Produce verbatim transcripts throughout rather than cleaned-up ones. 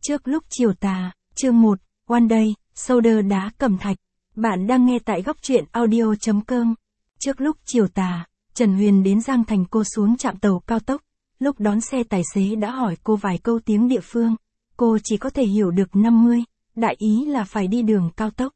Trước lúc chiều tà, chương một, One Day, Solder đá cẩm thạch. Bạn đang nghe tại góc truyện audio chấm com. Trước lúc chiều tà, Trần Huyền đến Giang Thành. Cô xuống trạm tàu cao tốc. Lúc đón xe tài xế đã hỏi cô vài câu tiếng địa phương. Cô chỉ có thể hiểu được năm mươi, đại ý là phải đi đường cao tốc.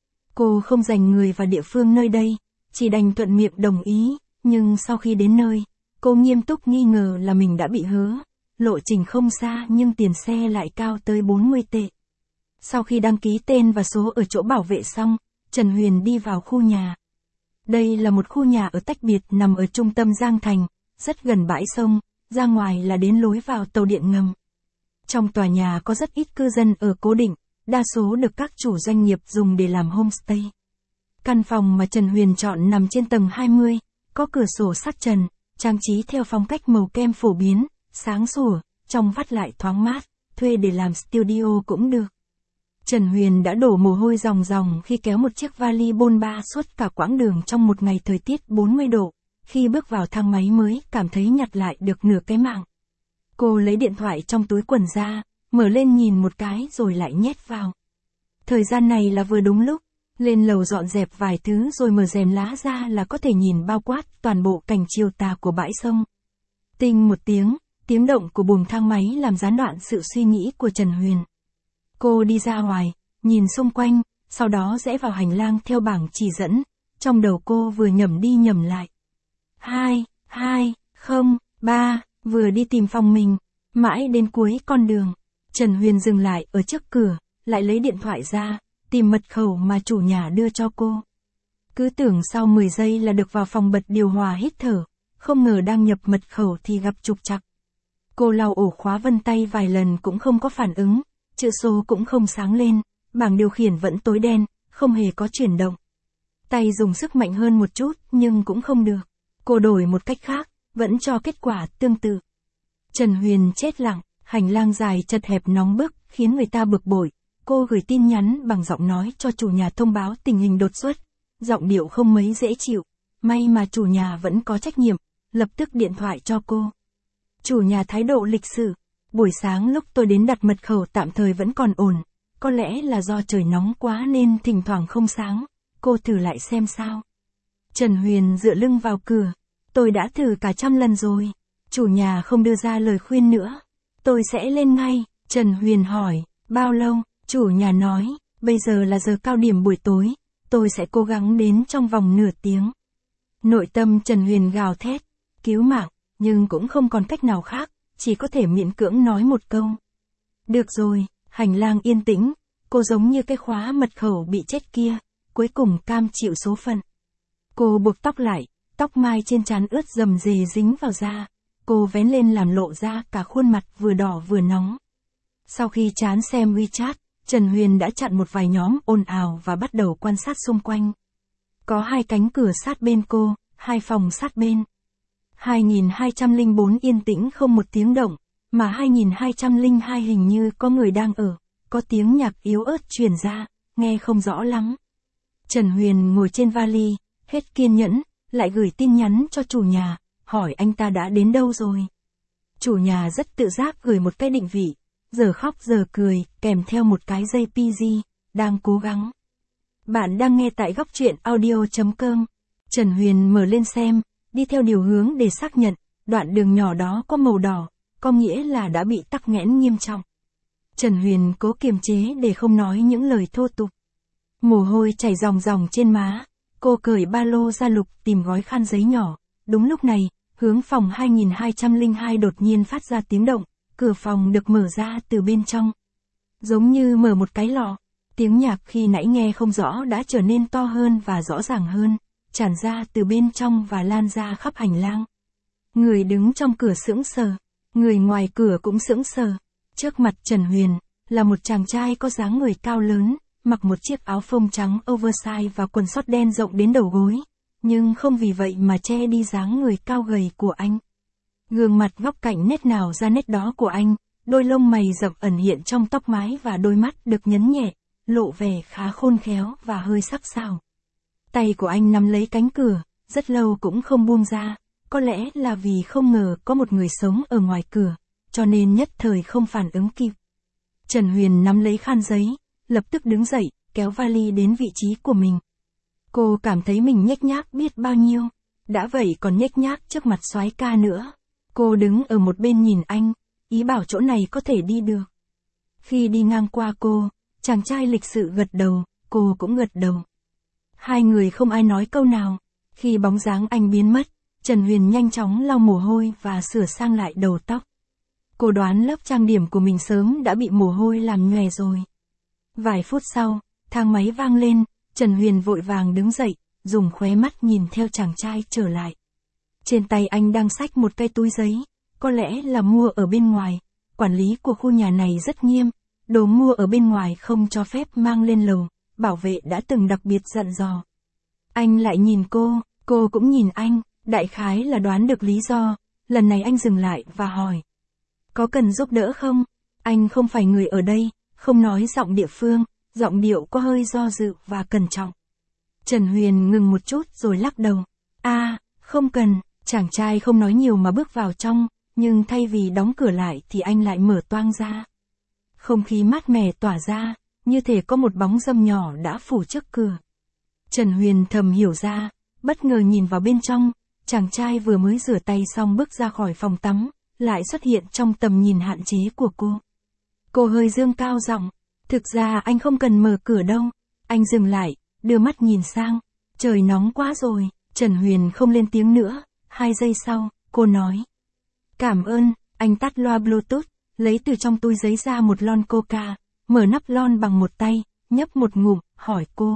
Cô không dành người và địa phương nơi đây, chỉ đành thuận miệng đồng ý, nhưng sau khi đến nơi, cô nghiêm túc nghi ngờ là mình đã bị hớ. Lộ trình không xa nhưng tiền xe lại cao tới bốn mươi tệ. Sau khi đăng ký tên và số ở chỗ bảo vệ xong, Trần Huyền đi vào khu nhà. Đây là một khu nhà ở tách biệt nằm ở trung tâm Giang Thành, rất gần bãi sông, ra ngoài là đến lối vào tàu điện ngầm. Trong tòa nhà có rất ít cư dân ở cố định, đa số được các chủ doanh nghiệp dùng để làm homestay. Căn phòng mà Trần Huyền chọn nằm trên tầng hai mươi, có cửa sổ sắt trần, trang trí theo phong cách màu kem phổ biến, sáng sủa, trong vắt lại thoáng mát, thuê để làm studio cũng được. Trần Huyền đã đổ mồ hôi ròng ròng khi kéo một chiếc vali bôn ba suốt cả quãng đường trong một ngày thời tiết bốn mươi độ, khi bước vào thang máy mới cảm thấy nhặt lại được nửa cái mạng. Cô lấy điện thoại trong túi quần ra, mở lên nhìn một cái rồi lại nhét vào. Thời gian này là vừa đúng lúc, lên lầu dọn dẹp vài thứ rồi mở rèm lá ra là có thể nhìn bao quát toàn bộ cảnh chiều tà của bãi sông. Tinh một tiếng, tiếng động của buồng thang máy làm gián đoạn sự suy nghĩ của Trần Huyền. Cô đi ra ngoài, nhìn xung quanh, sau đó rẽ vào hành lang theo bảng chỉ dẫn, trong đầu cô vừa nhẩm đi nhẩm lại. Hai, hai, không, ba, vừa đi tìm phòng mình, mãi đến cuối con đường. Trần Huyền dừng lại ở trước cửa, lại lấy điện thoại ra, tìm mật khẩu mà chủ nhà đưa cho cô. Cứ tưởng sau mười giây là được vào phòng bật điều hòa hít thở, không ngờ đang nhập mật khẩu thì gặp trục trặc. Cô lau ổ khóa vân tay vài lần cũng không có phản ứng, chữ số cũng không sáng lên, bảng điều khiển vẫn tối đen, không hề có chuyển động. Tay dùng sức mạnh hơn một chút nhưng cũng không được. Cô đổi một cách khác, vẫn cho kết quả tương tự. Trần Huyền chết lặng, hành lang dài chật hẹp nóng bức, khiến người ta bực bội. Cô gửi tin nhắn bằng giọng nói cho chủ nhà thông báo tình hình đột xuất. Giọng điệu không mấy dễ chịu, may mà chủ nhà vẫn có trách nhiệm, lập tức điện thoại cho cô. Chủ nhà thái độ lịch sự. Buổi sáng lúc tôi đến đặt mật khẩu tạm thời vẫn còn ổn, có lẽ là do trời nóng quá nên thỉnh thoảng không sáng, cô thử lại xem sao. Trần Huyền dựa lưng vào cửa, tôi đã thử cả trăm lần rồi. Chủ nhà không đưa ra lời khuyên nữa. Tôi sẽ lên ngay. Trần Huyền hỏi, bao lâu? Chủ nhà nói, bây giờ là giờ cao điểm buổi tối, tôi sẽ cố gắng đến trong vòng nửa tiếng. Nội tâm Trần Huyền gào thét, cứu mạng, nhưng cũng không còn cách nào khác, chỉ có thể miễn cưỡng nói một câu. Được rồi, hành lang yên tĩnh, cô giống như cái khóa mật khẩu bị chết kia, cuối cùng cam chịu số phận. Cô buộc tóc lại, tóc mai trên trán ướt rầm rề dính vào da, cô vén lên làm lộ ra cả khuôn mặt vừa đỏ vừa nóng. Sau khi chán xem WeChat, Trần Huyền đã chặn một vài nhóm ồn ào và bắt đầu quan sát xung quanh. Có hai cánh cửa sát bên cô, hai phòng sát bên. hai nghìn hai trăm lẻ bốn yên tĩnh không một tiếng động, mà hai nghìn hai trăm lẻ hai hình như có người đang ở, có tiếng nhạc yếu ớt truyền ra, nghe không rõ lắm. Trần Huyền ngồi trên vali, hết kiên nhẫn, lại gửi tin nhắn cho chủ nhà, hỏi anh ta đã đến đâu rồi. Chủ nhà rất tự giác gửi một cái định vị, giờ khóc giờ cười, kèm theo một cái giây pê giê, đang cố gắng. Bạn đang nghe tại góc truyện audio chấm com. Trần Huyền mở lên xem, đi theo điều hướng để xác nhận, đoạn đường nhỏ đó có màu đỏ, có nghĩa là đã bị tắc nghẽn nghiêm trọng. Trần Huyền cố kiềm chế để không nói những lời thô tục. Mồ hôi chảy ròng ròng trên má, cô cởi ba lô ra lục tìm gói khăn giấy nhỏ. Đúng lúc này, hướng phòng hai nghìn hai trăm lẻ hai đột nhiên phát ra tiếng động, cửa phòng được mở ra từ bên trong. Giống như mở một cái lọ, tiếng nhạc khi nãy nghe không rõ đã trở nên to hơn và rõ ràng hơn, tràn ra từ bên trong và lan ra khắp hành lang. Người đứng trong cửa sững sờ, người ngoài cửa cũng sững sờ. Trước mặt Trần Huyền, là một chàng trai có dáng người cao lớn, mặc một chiếc áo phông trắng oversize và quần sót đen rộng đến đầu gối, nhưng không vì vậy mà che đi dáng người cao gầy của anh. Gương mặt góc cạnh nét nào ra nét đó của anh, đôi lông mày rậm ẩn hiện trong tóc mái và đôi mắt được nhấn nhẹ, lộ vẻ khá khôn khéo và hơi sắc sảo. Tay của anh nắm lấy cánh cửa, rất lâu cũng không buông ra, có lẽ là vì không ngờ có một người sống ở ngoài cửa, cho nên nhất thời không phản ứng kịp. Trần Huyền nắm lấy khăn giấy, lập tức đứng dậy, kéo vali đến vị trí của mình. Cô cảm thấy mình nhếch nhác biết bao nhiêu, đã vậy còn nhếch nhác trước mặt soái ca nữa. Cô đứng ở một bên nhìn anh, ý bảo chỗ này có thể đi được. Khi đi ngang qua cô, chàng trai lịch sự gật đầu, cô cũng gật đầu. Hai người không ai nói câu nào. Khi bóng dáng anh biến mất, Trần Huyền nhanh chóng lau mồ hôi và sửa sang lại đầu tóc. Cô đoán lớp trang điểm của mình sớm đã bị mồ hôi làm nhòe rồi. Vài phút sau, thang máy vang lên, Trần Huyền vội vàng đứng dậy, dùng khóe mắt nhìn theo chàng trai trở lại. Trên tay anh đang xách một cái túi giấy, có lẽ là mua ở bên ngoài. Quản lý của khu nhà này rất nghiêm, đồ mua ở bên ngoài không cho phép mang lên lầu, bảo vệ đã từng đặc biệt dặn dò. Anh lại nhìn cô, cô cũng nhìn anh, đại khái là đoán được lý do, lần này anh dừng lại và hỏi. Có cần giúp đỡ không? Anh không phải người ở đây, không nói giọng địa phương, giọng điệu có hơi do dự và cẩn trọng. Trần Huyền ngừng một chút rồi lắc đầu. À, không cần, chàng trai không nói nhiều mà bước vào trong, nhưng thay vì đóng cửa lại thì anh lại mở toang ra. Không khí mát mẻ tỏa ra, như thể có một bóng râm nhỏ đã phủ trước cửa. Trần Huyền thầm hiểu ra, bất ngờ nhìn vào bên trong, chàng trai vừa mới rửa tay xong bước ra khỏi phòng tắm, lại xuất hiện trong tầm nhìn hạn chế của cô. Cô hơi dương cao giọng, thực ra anh không cần mở cửa đâu. Anh dừng lại, đưa mắt nhìn sang, trời nóng quá rồi. Trần Huyền không lên tiếng nữa, hai giây sau, cô nói. Cảm ơn, anh tắt loa Bluetooth, lấy từ trong túi giấy ra một lon coca, mở nắp lon bằng một tay, nhấp một ngụm, hỏi cô.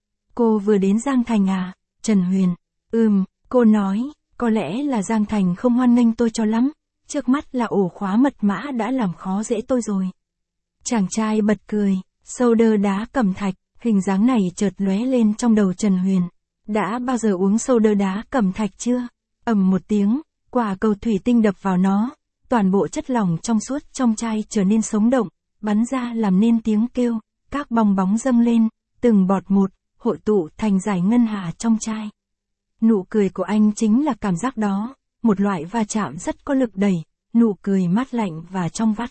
Cô vừa đến Giang Thành à? Trần Huyền, ừm, cô nói, có lẽ là Giang Thành không hoan nghênh tôi cho lắm, trước mắt là ổ khóa mật mã đã làm khó dễ tôi rồi. Chàng trai bật cười, soda đá cẩm thạch, hình dáng này chợt lóe lên trong đầu Trần Huyền. Đã bao giờ uống soda đá cẩm thạch chưa? Ầm một tiếng, quả cầu thủy tinh đập vào nó, toàn bộ chất lỏng trong suốt trong chai trở nên sống động, bắn ra làm nên tiếng kêu, các bong bóng dâng lên, từng bọt một, hội tụ thành giải ngân hà trong chai. Nụ cười của anh chính là cảm giác đó, một loại va chạm rất có lực đẩy, nụ cười mát lạnh và trong vắt.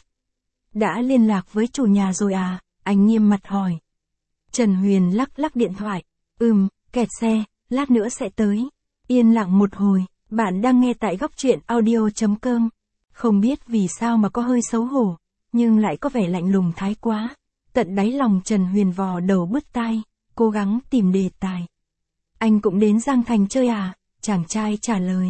Đã liên lạc với chủ nhà rồi à? Anh nghiêm mặt hỏi. Trần Huyền lắc lắc điện thoại. Ừm, kẹt xe, lát nữa sẽ tới. Yên lặng một hồi, bạn đang nghe tại góc truyện audio chấm com. Không biết vì sao mà có hơi xấu hổ, nhưng lại có vẻ lạnh lùng thái quá. Tận đáy lòng Trần Huyền vò đầu bứt tai, cố gắng tìm đề tài. Anh cũng đến Giang Thành chơi à? Chàng trai trả lời.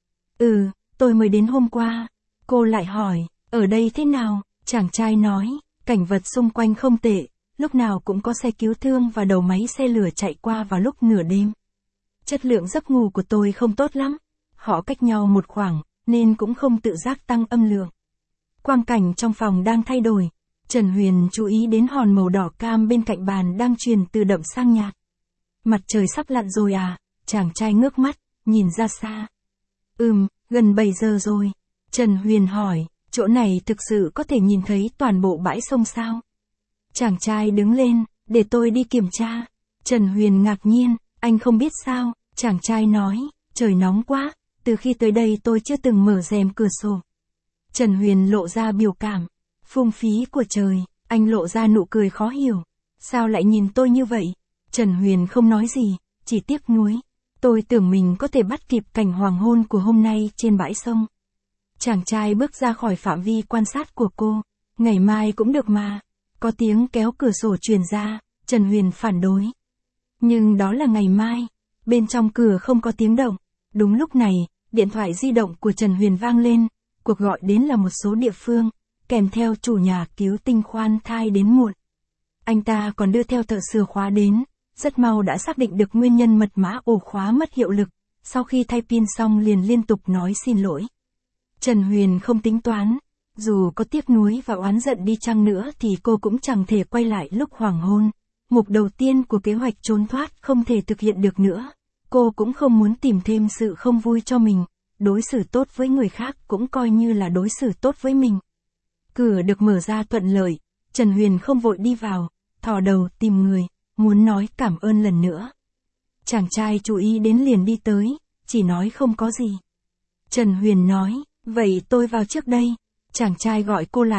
Ừ, tôi mới đến hôm qua. Cô lại hỏi, ở đây thế nào? Chàng trai nói, cảnh vật xung quanh không tệ, lúc nào cũng có xe cứu thương và đầu máy xe lửa chạy qua vào lúc nửa đêm. Chất lượng giấc ngủ của tôi không tốt lắm. Họ cách nhau một khoảng, nên cũng không tự giác tăng âm lượng. Quang cảnh trong phòng đang thay đổi. Trần Huyền chú ý đến hòn màu đỏ cam bên cạnh bàn đang chuyển từ đậm sang nhạt. Mặt trời sắp lặn rồi à? Chàng trai ngước mắt, nhìn ra xa. Ừm, gần bảy giờ rồi. Trần Huyền hỏi, chỗ này thực sự có thể nhìn thấy toàn bộ bãi sông sao? Chàng trai đứng lên, để tôi đi kiểm tra. Trần Huyền ngạc nhiên, anh không biết sao? Chàng trai nói, trời nóng quá, từ khi tới đây tôi chưa từng mở rèm cửa sổ. Trần Huyền lộ ra biểu cảm, phung phí của trời, anh lộ ra nụ cười khó hiểu. Sao lại nhìn tôi như vậy? Trần Huyền không nói gì, chỉ tiếc nuối. Tôi tưởng mình có thể bắt kịp cảnh hoàng hôn của hôm nay trên bãi sông. Chàng trai bước ra khỏi phạm vi quan sát của cô. Ngày mai cũng được mà. Có tiếng kéo cửa sổ truyền ra, Trần Huyền phản đối. Nhưng đó là ngày mai. Bên trong cửa không có tiếng động. Đúng lúc này, điện thoại di động của Trần Huyền vang lên. Cuộc gọi đến là một số địa phương, kèm theo chủ nhà cứu tinh khoan thai đến muộn. Anh ta còn đưa theo thợ sửa khóa đến. Rất mau đã xác định được nguyên nhân mật mã ổ khóa mất hiệu lực. Sau khi thay pin xong liền liên tục nói xin lỗi. Trần Huyền không tính toán. Dù có tiếc nuối và oán giận đi chăng nữa thì cô cũng chẳng thể quay lại lúc hoàng hôn. Mục đầu tiên của kế hoạch trốn thoát không thể thực hiện được nữa. Cô cũng không muốn tìm thêm sự không vui cho mình. Đối xử tốt với người khác cũng coi như là đối xử tốt với mình. Cửa được mở ra thuận lợi. Trần Huyền không vội đi vào. Thò đầu tìm người. Muốn nói cảm ơn lần nữa. Chàng trai chú ý đến liền đi tới. Chỉ nói không có gì. Trần Huyền nói, vậy tôi vào trước đây. Chàng trai gọi cô lại.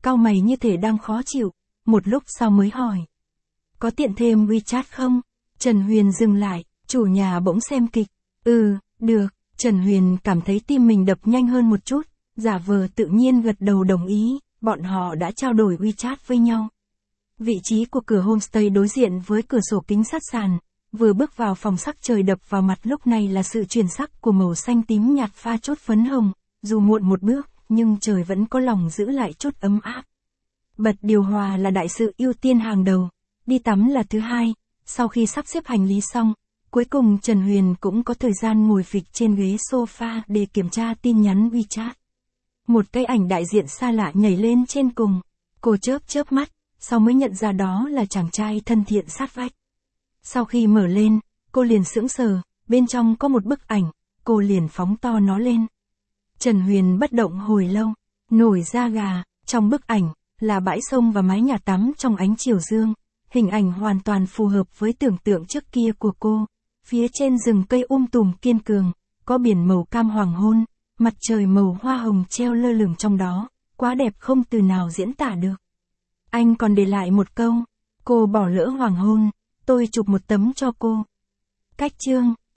cau mày như thể đang khó chịu, một lúc sau mới hỏi. Có tiện thêm WeChat không? Trần Huyền dừng lại, chủ nhà bỗng xem kịch. Ừ, được, Trần Huyền cảm thấy tim mình đập nhanh hơn một chút, giả vờ tự nhiên gật đầu đồng ý, bọn họ đã trao đổi WeChat với nhau. Vị trí của cửa homestay đối diện với cửa sổ kính sát sàn, vừa bước vào phòng sắc trời đập vào mặt lúc này là sự chuyển sắc của màu xanh tím nhạt pha chốt phấn hồng, dù muộn một bước, nhưng trời vẫn có lòng giữ lại chút ấm áp. Bật điều hòa là đại sự ưu tiên hàng đầu, đi tắm là thứ hai, sau khi sắp xếp hành lý xong, cuối cùng Trần Huyền cũng có thời gian ngồi phịch trên ghế sofa để kiểm tra tin nhắn WeChat. Một cái ảnh đại diện xa lạ nhảy lên trên cùng, cô chớp chớp mắt, sau mới nhận ra đó là chàng trai thân thiện sát vách. Sau khi mở lên, cô liền sững sờ, bên trong có một bức ảnh, cô liền phóng to nó lên. Trần Huyền bất động hồi lâu, nổi da gà, trong bức ảnh, là bãi sông và mái nhà tắm trong ánh chiều dương, hình ảnh hoàn toàn phù hợp với tưởng tượng trước kia của cô. Phía trên rừng cây um tùm kiên cường, có biển màu cam hoàng hôn, mặt trời màu hoa hồng treo lơ lửng trong đó, quá đẹp không từ nào diễn tả được. Anh còn để lại một câu, cô bỏ lỡ hoàng hôn, tôi chụp một tấm cho cô. Cách chương